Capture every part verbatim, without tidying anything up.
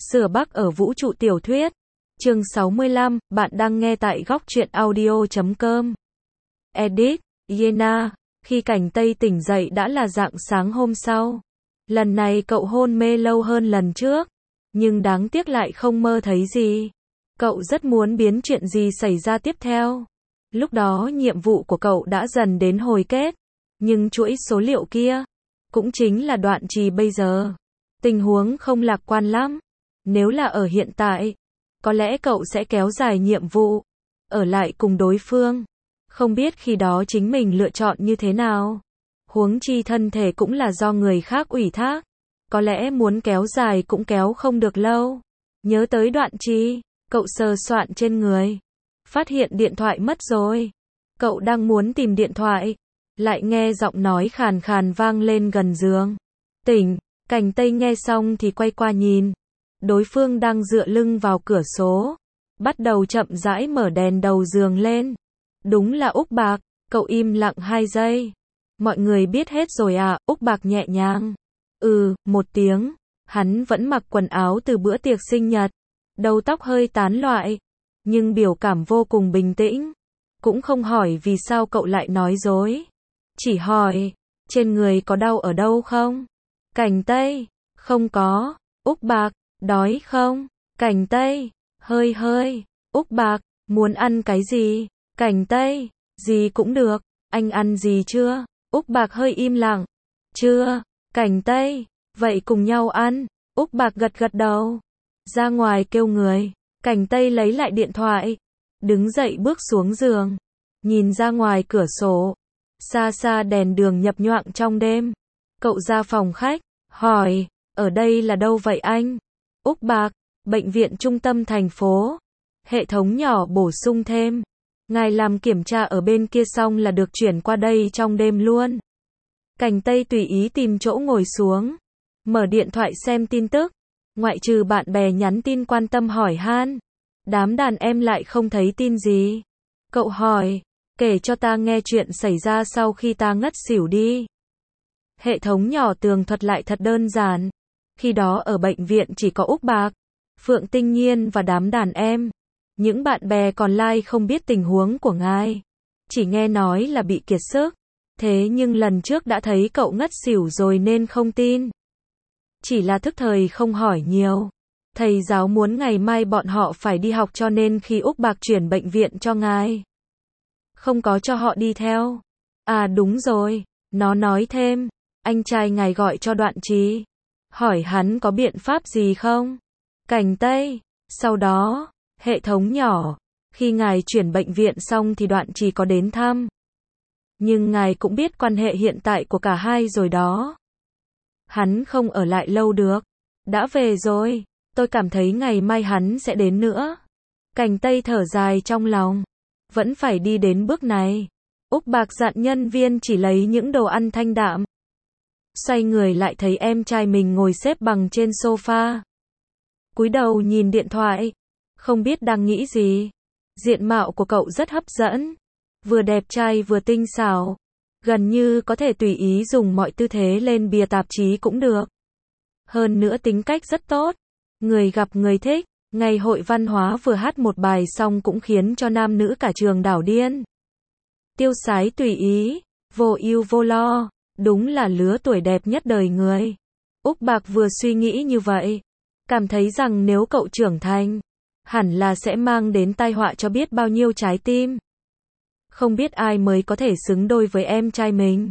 Sửa Bắc ở vũ trụ tiểu thuyết. Chương sáu mươi lăm, bạn đang nghe tại góc truyện audio chấm com. Edit, Yena. Khi Cảnh Tây tỉnh dậy đã là rạng sáng hôm sau. Lần này cậu hôn mê lâu hơn lần trước. Nhưng đáng tiếc lại không mơ thấy gì. Cậu rất muốn biến chuyện gì xảy ra tiếp theo. Lúc đó nhiệm vụ của cậu đã dần đến hồi kết. Nhưng chuỗi số liệu kia, cũng chính là đoạn trì bây giờ. Tình huống không lạc quan lắm. Nếu là ở hiện tại, có lẽ cậu sẽ kéo dài nhiệm vụ, ở lại cùng đối phương. Không biết khi đó chính mình lựa chọn như thế nào. Huống chi thân thể cũng là do người khác ủy thác. Có lẽ muốn kéo dài cũng kéo không được lâu. Nhớ tới đoạn trì, cậu sờ soạn trên người. Phát hiện điện thoại mất rồi. Cậu đang muốn tìm điện thoại, lại nghe giọng nói khàn khàn vang lên gần giường. Tỉnh, Cảnh Tây nghe xong thì quay qua nhìn. Đối phương đang dựa lưng vào cửa sổ, bắt đầu chậm rãi mở đèn đầu giường lên. Đúng là Úc Bạc. Cậu im lặng hai giây. Mọi người biết hết rồi à? Úc Bạc nhẹ nhàng. Ừ, một tiếng. Hắn vẫn mặc quần áo từ bữa tiệc sinh nhật. Đầu tóc hơi tán loạn, nhưng biểu cảm vô cùng bình tĩnh. Cũng không hỏi vì sao cậu lại nói dối. Chỉ hỏi, trên người có đau ở đâu không? Cảnh Tây, không có. Úc Bạc, đói không? Cảnh Tây, hơi hơi. Úc Bạc, muốn ăn cái gì? Cảnh Tây, gì cũng được. Anh ăn gì chưa? Úc Bạc hơi im lặng. Chưa. Cảnh Tây, vậy cùng nhau ăn. Úc Bạc gật gật đầu. Ra ngoài kêu người. Cảnh Tây lấy lại điện thoại, đứng dậy bước xuống giường, nhìn ra ngoài cửa sổ. Xa xa đèn đường nhập nhoạng trong đêm. Cậu ra phòng khách, hỏi, ở đây là đâu vậy anh? Úc Bạc, bệnh viện trung tâm thành phố. Hệ thống nhỏ bổ sung thêm, ngài làm kiểm tra ở bên kia xong là được chuyển qua đây trong đêm luôn. Cảnh Tây tùy ý tìm chỗ ngồi xuống, mở điện thoại xem tin tức. Ngoại trừ bạn bè nhắn tin quan tâm hỏi han, đám đàn em lại không thấy tin gì. Cậu hỏi, kể cho ta nghe chuyện xảy ra sau khi ta ngất xỉu đi. Hệ thống nhỏ tường thuật lại thật đơn giản. Khi đó ở bệnh viện chỉ có Úc Bạc, Phượng Tinh Nhiên và đám đàn em. Những bạn bè còn lại không biết tình huống của ngài. Chỉ nghe nói là bị kiệt sức. Thế nhưng lần trước đã thấy cậu ngất xỉu rồi nên không tin. Chỉ là thức thời không hỏi nhiều. Thầy giáo muốn ngày mai bọn họ phải đi học cho nên khi Úc Bạc chuyển bệnh viện cho ngài, không có cho họ đi theo. À đúng rồi, nó nói thêm, anh trai ngài gọi cho Đoạn Trì, hỏi hắn có biện pháp gì không? Cảnh Tây, sau đó, hệ thống nhỏ, khi ngài chuyển bệnh viện xong thì Đoạn Trì có đến thăm. Nhưng ngài cũng biết quan hệ hiện tại của cả hai rồi đó. Hắn không ở lại lâu được. Đã về rồi. Tôi cảm thấy ngày mai hắn sẽ đến nữa. Cảnh Tây thở dài trong lòng. Vẫn phải đi đến bước này. Úc Bạc dặn nhân viên chỉ lấy những đồ ăn thanh đạm. Xoay người lại thấy em trai mình ngồi xếp bằng trên sofa. Cúi đầu nhìn điện thoại. Không biết đang nghĩ gì. Diện mạo của cậu rất hấp dẫn. Vừa đẹp trai vừa tinh xảo. Gần như có thể tùy ý dùng mọi tư thế lên bìa tạp chí cũng được. Hơn nữa tính cách rất tốt. Người gặp người thích. Ngày hội văn hóa vừa hát một bài xong cũng khiến cho nam nữ cả trường đảo điên. Tiêu sái tùy ý. Vô ưu vô lo. Đúng là lứa tuổi đẹp nhất đời người. Úc Bạc vừa suy nghĩ như vậy. Cảm thấy rằng nếu cậu trưởng thành, hẳn là sẽ mang đến tai họa cho biết bao nhiêu trái tim. Không biết ai mới có thể xứng đôi với em trai mình.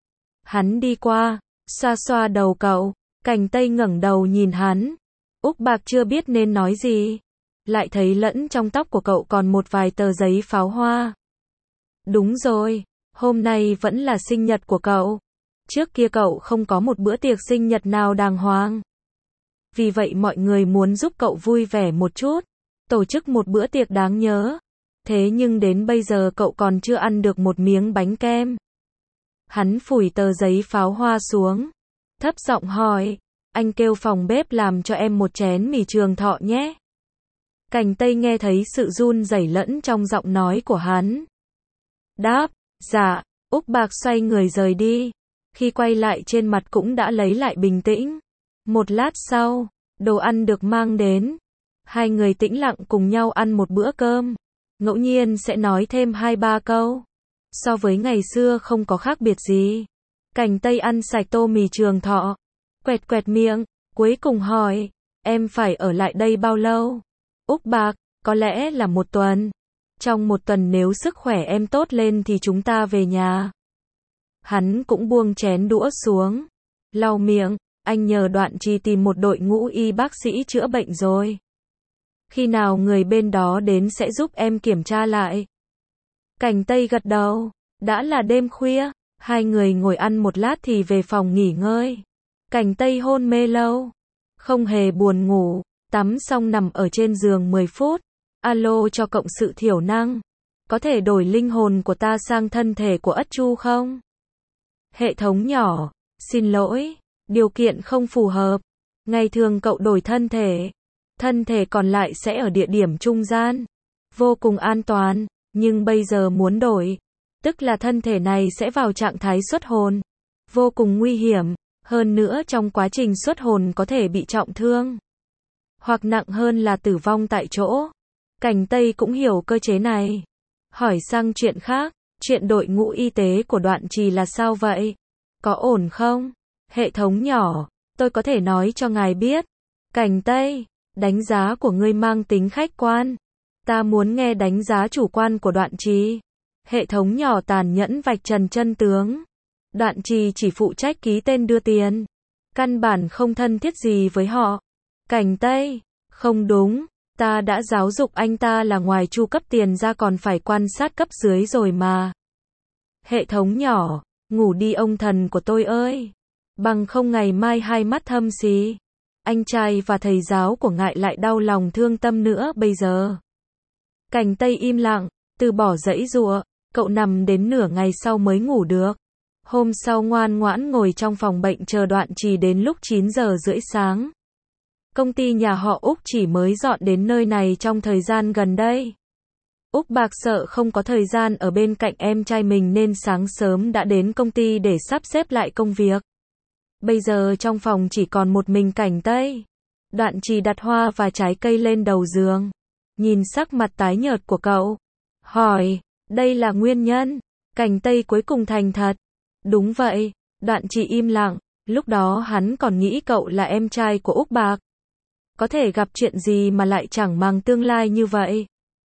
Hắn đi qua, xoa xoa đầu cậu. Cảnh Tây ngẩng đầu nhìn hắn. Úc Bạc chưa biết nên nói gì. Lại thấy lẫn trong tóc của cậu còn một vài tờ giấy pháo hoa. Đúng rồi, hôm nay vẫn là sinh nhật của cậu. Trước kia cậu không có một bữa tiệc sinh nhật nào đàng hoàng. Vì vậy mọi người muốn giúp cậu vui vẻ một chút. Tổ chức một bữa tiệc đáng nhớ. Thế nhưng đến bây giờ cậu còn chưa ăn được một miếng bánh kem. Hắn phủi tờ giấy pháo hoa xuống. Thấp giọng hỏi, anh kêu phòng bếp làm cho em một chén mì trường thọ nhé. Cảnh Tây nghe thấy sự run rẩy lẫn trong giọng nói của hắn. Đáp, dạ. Úc Bạc xoay người rời đi. Khi quay lại trên mặt cũng đã lấy lại bình tĩnh. Một lát sau, Đồ ăn được mang đến. Hai người tĩnh lặng cùng nhau ăn một bữa cơm. Ngẫu nhiên sẽ nói thêm hai ba câu. So với ngày xưa không có khác biệt gì. Cảnh Tây ăn sạch tô mì Trường Thọ. Quẹt quẹt miệng, cuối cùng hỏi, em phải ở lại đây bao lâu? Úc Bạc, có lẽ là một tuần. Trong một tuần nếu sức khỏe em tốt lên thì chúng ta về nhà. Hắn cũng buông chén đũa xuống. Lau miệng, anh nhờ Đoạn Trì tìm một đội ngũ y bác sĩ chữa bệnh rồi. Khi nào người bên đó đến sẽ giúp em kiểm tra lại. Cảnh Tây gật đầu. Đã là đêm khuya, hai người ngồi ăn một lát thì về phòng nghỉ ngơi. Cảnh Tây hôn mê lâu, không hề buồn ngủ, tắm xong nằm ở trên giường mười phút. Alo cho cộng sự thiểu năng. Có thể đổi linh hồn của ta sang thân thể của Ất Chu không? Hệ thống nhỏ, xin lỗi, điều kiện không phù hợp. Ngày thường cậu đổi thân thể. Thân thể còn lại sẽ ở địa điểm trung gian. Vô cùng an toàn, nhưng bây giờ muốn đổi. Tức là thân thể này sẽ vào trạng thái xuất hồn. Vô cùng nguy hiểm. Hơn nữa trong quá trình xuất hồn có thể bị trọng thương. Hoặc nặng hơn là tử vong tại chỗ. Cảnh Tây cũng hiểu cơ chế này. Hỏi sang chuyện khác. Chuyện đội ngũ y tế của Đoạn Trì là sao vậy? Có ổn không? Hệ thống nhỏ. Tôi có thể nói cho ngài biết. Cảnh Tây. Đánh giá của ngươi mang tính khách quan. Ta muốn nghe đánh giá chủ quan của Đoạn Trì. Hệ thống nhỏ tàn nhẫn vạch trần chân tướng. Đoạn Trì chỉ phụ trách ký tên đưa tiền. Căn bản không thân thiết gì với họ. Cảnh Tây. Không đúng. Ta đã giáo dục anh ta là ngoài chu cấp tiền ra còn phải quan sát cấp dưới rồi mà. Hệ thống nhỏ. Ngủ đi ông thần của tôi ơi. Bằng không ngày mai hai mắt thâm xí. Anh trai và thầy giáo của ngài lại đau lòng thương tâm nữa bây giờ. Cảnh Tây im lặng, từ bỏ giãy giụa, cậu nằm đến nửa ngày sau mới ngủ được. Hôm sau ngoan ngoãn ngồi trong phòng bệnh chờ Đoạn Trì đến lúc chín giờ rưỡi sáng. Công ty nhà họ Úc chỉ mới dọn đến nơi này trong thời gian gần đây. Úc Bạc sợ không có thời gian ở bên cạnh em trai mình nên sáng sớm đã đến công ty để sắp xếp lại công việc. Bây giờ trong phòng chỉ còn một mình Cảnh Tây. Đoạn Trì đặt hoa và trái cây lên đầu giường. Nhìn sắc mặt tái nhợt của cậu. Hỏi, đây là nguyên nhân? Cảnh Tây cuối cùng thành thật. Đúng vậy. Đoạn Trì im lặng. Lúc đó hắn còn nghĩ cậu là em trai của Úc Bạc. Có thể gặp chuyện gì mà lại chẳng màng tương lai như vậy?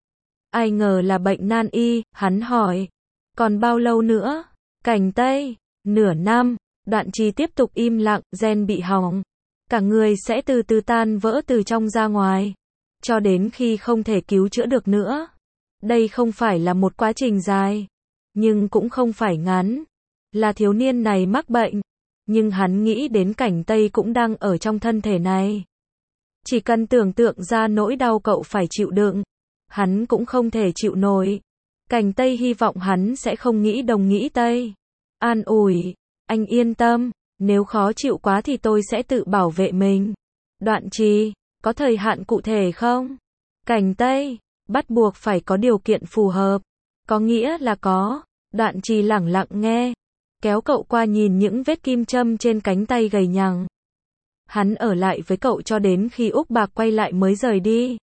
Ai ngờ là bệnh nan y, hắn hỏi. Còn bao lâu nữa? Cảnh Tây. Nửa năm. Đoạn Trì tiếp tục im lặng, gen bị hỏng. Cả người sẽ từ từ tan vỡ từ trong ra ngoài. Cho đến khi không thể cứu chữa được nữa. Đây không phải là một quá trình dài. Nhưng cũng không phải ngắn. Là thiếu niên này mắc bệnh. Nhưng hắn nghĩ đến Cảnh Tây cũng đang ở trong thân thể này. Chỉ cần tưởng tượng ra nỗi đau cậu phải chịu đựng. Hắn cũng không thể chịu nổi. Cảnh Tây hy vọng hắn sẽ không nghĩ đồng nghĩ Tây. An ủi. Anh yên tâm, nếu khó chịu quá thì tôi sẽ tự bảo vệ mình. Đoạn Trì, có thời hạn cụ thể không? Cảnh Tây, bắt buộc phải có điều kiện phù hợp. Có nghĩa là có. Đoạn Trì lẳng lặng nghe. Kéo cậu qua nhìn những vết kim châm trên cánh tay gầy nhằng. Hắn ở lại với cậu cho đến khi Úc Bạc quay lại mới rời đi.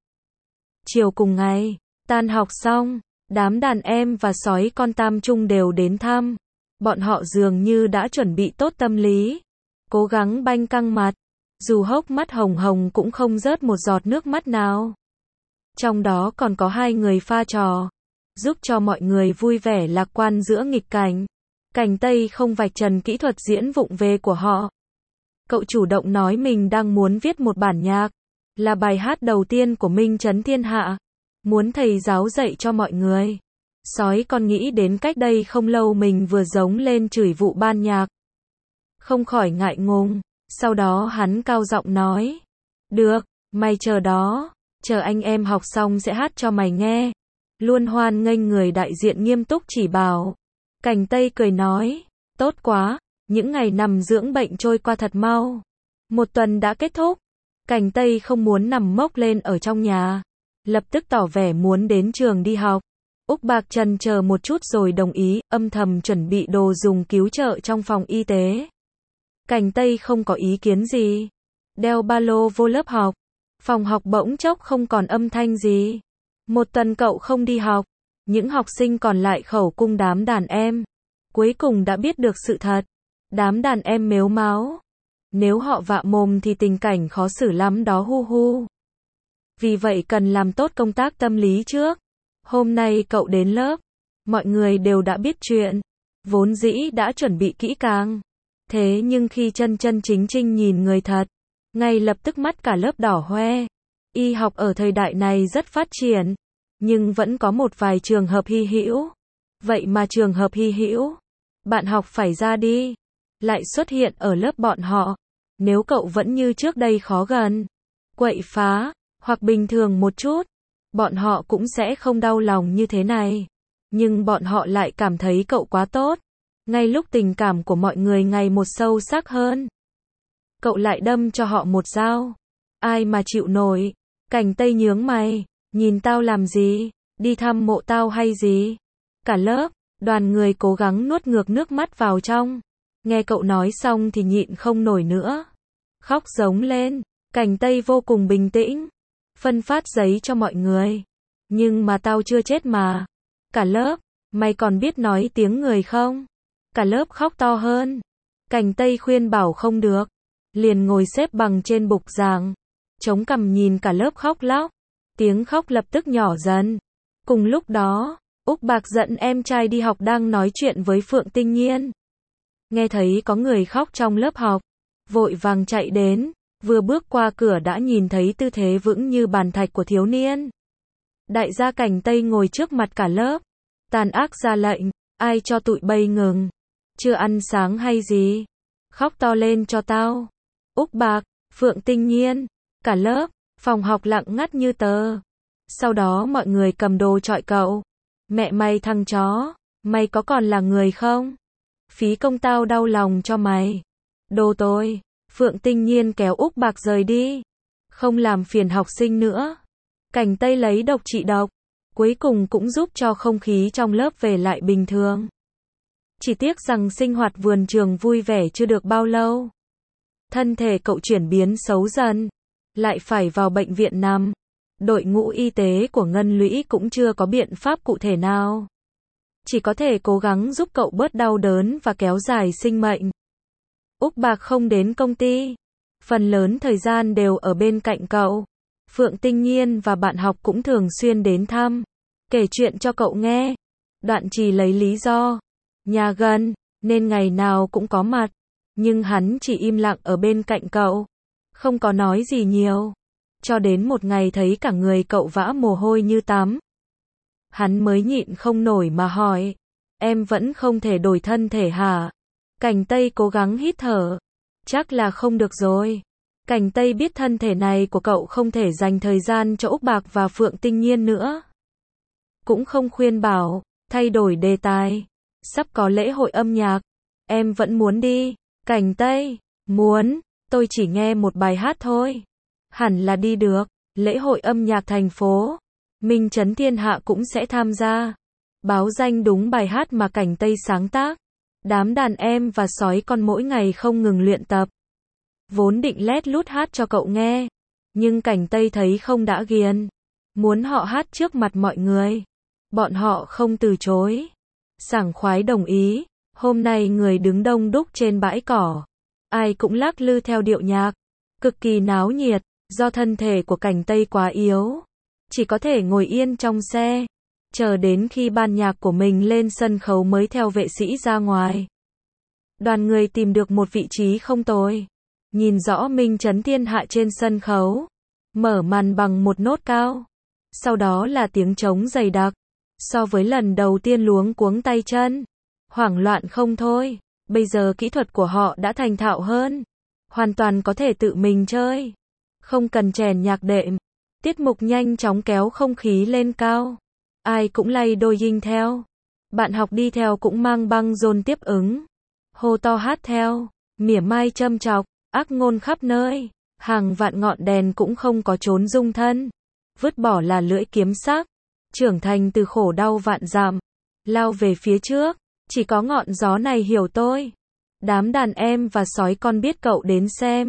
Chiều cùng ngày, tan học xong, đám đàn em và sói con Tam Trung đều đến thăm. Bọn họ dường như đã chuẩn bị tốt tâm lý. Cố gắng banh căng mặt. Dù hốc mắt hồng hồng cũng không rớt một giọt nước mắt nào. Trong đó còn có hai người pha trò. Giúp cho mọi người vui vẻ lạc quan giữa nghịch cảnh. Cảnh Tây không vạch trần kỹ thuật diễn vụng về của họ. Cậu chủ động nói mình đang muốn viết một bản nhạc. Là bài hát đầu tiên của Minh Trấn Thiên Hạ. Muốn thầy giáo dạy cho mọi người. Sói con nghĩ đến cách đây không lâu mình vừa giống lên chửi vụ ban nhạc. Không khỏi ngại ngùng. Sau đó hắn cao giọng nói. Được, mày chờ đó. Chờ anh em học xong sẽ hát cho mày nghe. Luôn hoan nghênh người đại diện nghiêm túc chỉ bảo. Cảnh Tây cười nói. Tốt quá, những ngày nằm dưỡng bệnh trôi qua thật mau. Một tuần đã kết thúc. Cảnh Tây không muốn nằm mốc lên ở trong nhà. Lập tức tỏ vẻ muốn đến trường đi học. Úc Bạc chần chờ một chút rồi đồng ý, âm thầm chuẩn bị đồ dùng cứu trợ trong phòng y tế. Cảnh Tây không có ý kiến gì. đeo ba lô vô lớp học. Phòng học bỗng chốc không còn âm thanh gì. Một tuần cậu không đi học. Những học sinh còn lại khẩu cung đám đàn em. Cuối cùng đã biết được sự thật. Đám đàn em mếu máo. Nếu họ vạ mồm thì tình cảnh khó xử lắm đó hu hu. Vì vậy cần làm tốt công tác tâm lý trước. Hôm nay cậu đến lớp. Mọi người đều đã biết chuyện. Vốn dĩ đã chuẩn bị kỹ càng. Thế nhưng khi chân chân chính chính nhìn người thật, ngay lập tức mắt cả lớp đỏ hoe. Y học ở thời đại này rất phát triển. Nhưng vẫn có một vài trường hợp hy hữu. Vậy mà trường hợp hy hữu, bạn học phải ra đi, lại xuất hiện ở lớp bọn họ. Nếu cậu vẫn như trước đây khó gần, quậy phá, hoặc bình thường một chút, bọn họ cũng sẽ không đau lòng như thế này. Nhưng bọn họ lại cảm thấy cậu quá tốt. Ngay lúc tình cảm của mọi người ngày một sâu sắc hơn, cậu lại đâm cho họ một dao. Ai mà chịu nổi. Cảnh Tây nhướng mày. Nhìn tao làm gì? Đi thăm mộ tao hay gì? Cả lớp, đoàn người cố gắng nuốt ngược nước mắt vào trong. Nghe cậu nói xong thì nhịn không nổi nữa. Khóc giống lên. Cảnh Tây vô cùng bình tĩnh. Phân phát giấy cho mọi người. Nhưng mà tao chưa chết mà. Cả lớp, mày còn biết nói tiếng người không? Cả lớp khóc to hơn. Cảnh Tây khuyên bảo không được. Liền ngồi xếp bằng trên bục giảng. Chống cằm nhìn cả lớp khóc lóc. Tiếng khóc lập tức nhỏ dần. Cùng lúc đó, Úc Bạc dẫn em trai đi học đang nói chuyện với Phượng Tinh Nhiên. Nghe thấy có người khóc trong lớp học. Vội vàng chạy đến. Vừa bước qua cửa đã nhìn thấy tư thế vững như bàn thạch của thiếu niên. Đại gia Cảnh Tây ngồi trước mặt cả lớp. Tàn ác ra lệnh. Ai cho tụi bay ngừng? Chưa ăn sáng hay gì? Khóc to lên cho tao. Úc Bạc, Phượng Tinh Nhiên, cả lớp, phòng học lặng ngắt như tờ. Sau đó mọi người cầm đồ chọi cậu. Mẹ mày thằng chó, mày có còn là người không? Phí công tao đau lòng cho mày. Đồ tôi. Phượng Tinh Nhiên kéo Úc Bạc rời đi. Không làm phiền học sinh nữa. Cảnh Tây lấy độc trị độc. Cuối cùng cũng giúp cho không khí trong lớp về lại bình thường. Chỉ tiếc rằng sinh hoạt vườn trường vui vẻ chưa được bao lâu. Thân thể cậu chuyển biến xấu dần. Lại phải vào bệnh viện nằm. Đội ngũ y tế của Ngân Lũy cũng chưa có biện pháp cụ thể nào. Chỉ có thể cố gắng giúp cậu bớt đau đớn và kéo dài sinh mệnh. Úc Bạc không đến công ty. Phần lớn thời gian đều ở bên cạnh cậu. Phượng Tinh Nhiên và bạn học cũng thường xuyên đến thăm. Kể chuyện cho cậu nghe. Đoạn Trì lấy lý do. Nhà gần, nên ngày nào cũng có mặt. Nhưng hắn chỉ im lặng ở bên cạnh cậu. Không có nói gì nhiều. Cho đến một ngày thấy cả người cậu vã mồ hôi như tắm. Hắn mới nhịn không nổi mà hỏi. Em vẫn không thể đổi thân thể hả? Cảnh Tây cố gắng hít thở. Chắc là không được rồi. Cảnh Tây biết thân thể này của cậu không thể dành thời gian cho Úc Bạc và Phượng Tinh Nhiên nữa. Cũng không khuyên bảo, thay đổi đề tài. Sắp có lễ hội âm nhạc. Em vẫn muốn đi. Cảnh Tây, muốn, tôi chỉ nghe một bài hát thôi. Hẳn là đi được. Lễ hội âm nhạc thành phố. Minh Trấn Thiên Hạ cũng sẽ tham gia. Báo danh đúng bài hát mà Cảnh Tây sáng tác. Đám đàn em và sói con mỗi ngày không ngừng luyện tập. Vốn định lét lút hát cho cậu nghe. Nhưng Cảnh Tây thấy không đã ghiền. Muốn họ hát trước mặt mọi người. Bọn họ không từ chối. Sảng khoái đồng ý. Hôm nay người đứng đông đúc trên bãi cỏ. Ai cũng lắc lư theo điệu nhạc. Cực kỳ náo nhiệt. Do thân thể của Cảnh Tây quá yếu. Chỉ có thể ngồi yên trong xe. Chờ đến khi ban nhạc của mình lên sân khấu mới theo vệ sĩ ra ngoài. Đoàn người tìm được một vị trí không tồi. Nhìn rõ Minh Trấn Thiên Hạ trên sân khấu. Mở màn bằng một nốt cao. Sau đó là tiếng trống dày đặc. So với lần đầu tiên luống cuống tay chân. Hoảng loạn không thôi. Bây giờ kỹ thuật của họ đã thành thạo hơn. Hoàn toàn có thể tự mình chơi. Không cần chèn nhạc đệm. Tiết mục nhanh chóng kéo không khí lên cao. Ai cũng lay đôi dinh theo. Bạn học đi theo cũng mang băng rôn tiếp ứng. Hô to hát theo. Mỉa mai châm chọc. Ác ngôn khắp nơi. Hàng vạn ngọn đèn cũng không có trốn dung thân. Vứt bỏ là lưỡi kiếm sắc. Trưởng thành từ khổ đau vạn dặm. Lao về phía trước. Chỉ có ngọn gió này hiểu tôi. Đám đàn em và sói con biết cậu đến xem.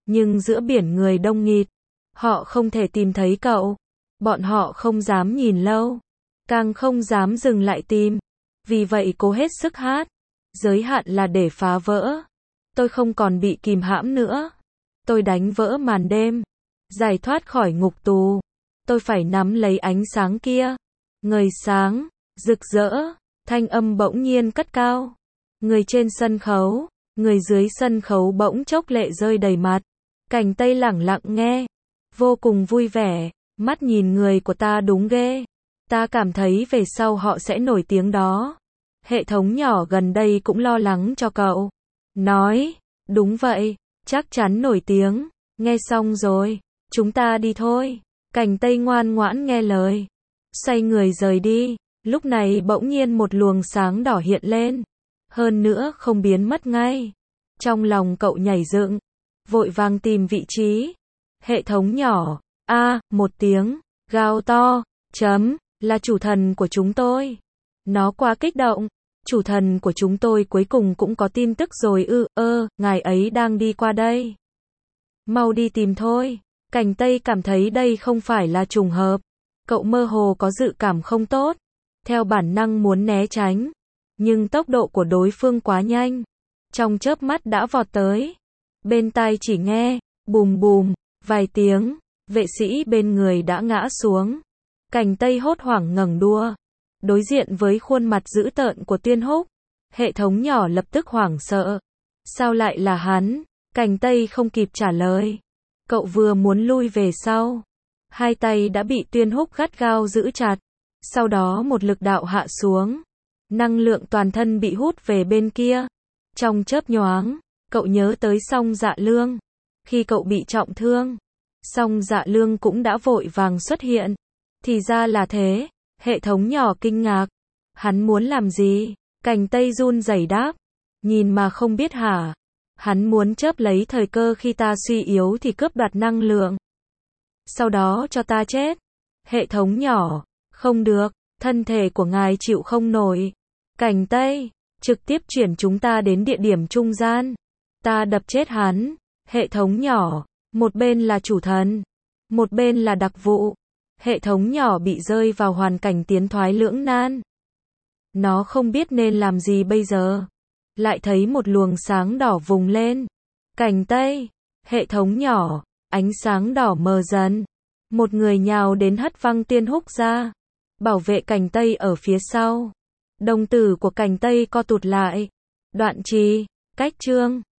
Nhưng giữa biển người đông nghịt, họ không thể tìm thấy cậu. Bọn họ không dám nhìn lâu, càng không dám dừng lại tìm. Vì vậy cố hết sức hát. Giới hạn là để phá vỡ. Tôi không còn bị kìm hãm nữa. Tôi đánh vỡ màn đêm, giải thoát khỏi ngục tù. Tôi phải nắm lấy ánh sáng kia. Ngời sáng, rực rỡ, thanh âm bỗng nhiên cất cao. Người trên sân khấu, người dưới sân khấu bỗng chốc lệ rơi đầy mặt. Cảnh Tây lẳng lặng nghe, vô cùng vui vẻ. Mắt nhìn người của ta đúng ghê. Ta cảm thấy về sau họ sẽ nổi tiếng đó. Hệ thống nhỏ gần đây cũng lo lắng cho cậu. Nói, đúng vậy, chắc chắn nổi tiếng. Nghe xong rồi, chúng ta đi thôi. Cảnh Tây ngoan ngoãn nghe lời, xoay người rời đi. Lúc này bỗng nhiên một luồng sáng đỏ hiện lên. Hơn nữa không biến mất ngay. Trong lòng cậu nhảy dựng, vội vàng tìm vị trí. Hệ thống nhỏ, a, một tiếng, gào to, chấm, là chủ thần của chúng tôi. Nó quá kích động. Chủ thần của chúng tôi cuối cùng cũng có tin tức rồi ư, ơ, ngài ấy đang đi qua đây. Mau đi tìm thôi. Cảnh Tây cảm thấy đây không phải là trùng hợp. Cậu mơ hồ có dự cảm không tốt. Theo bản năng muốn né tránh. Nhưng tốc độ của đối phương quá nhanh. Trong chớp mắt đã vọt tới. Bên tai chỉ nghe, bùm bùm, vài tiếng. Vệ sĩ bên người đã ngã xuống. Cảnh Tây hốt hoảng ngẩng đua. Đối diện với khuôn mặt dữ tợn của Tuyên Húc. Hệ thống nhỏ lập tức hoảng sợ. Sao lại là hắn? Cảnh Tây không kịp trả lời. Cậu vừa muốn lui về sau. Hai tay đã bị Tuyên Húc gắt gao giữ chặt. Sau đó một lực đạo hạ xuống. Năng lượng toàn thân bị hút về bên kia. Trong chớp nhoáng, cậu nhớ tới Song Dạ Lương. Khi cậu bị trọng thương, Song Dạ Lương cũng đã vội vàng xuất hiện. Thì ra là thế. Hệ thống nhỏ kinh ngạc. Hắn muốn làm gì? Cảnh Tây run rẩy đáp. Nhìn mà không biết hả? Hắn muốn chớp lấy thời cơ khi ta suy yếu thì cướp đoạt năng lượng. Sau đó cho ta chết. Hệ thống nhỏ. Không được, thân thể của ngài chịu không nổi. Cảnh Tây, trực tiếp chuyển chúng ta đến địa điểm trung gian. Ta đập chết hắn. Hệ thống nhỏ. Một bên là chủ thần, một bên là đặc vụ. Hệ thống nhỏ bị rơi vào hoàn cảnh tiến thoái lưỡng nan. Nó không biết nên làm gì bây giờ. Lại thấy một luồng sáng đỏ vùng lên. Cảnh Tây, hệ thống nhỏ, ánh sáng đỏ mờ dần. Một người nhào đến hất văng Tuyên Húc ra. Bảo vệ Cảnh Tây ở phía sau. Đồng tử của Cảnh Tây co tụt lại. Đoạn trì, cách chương.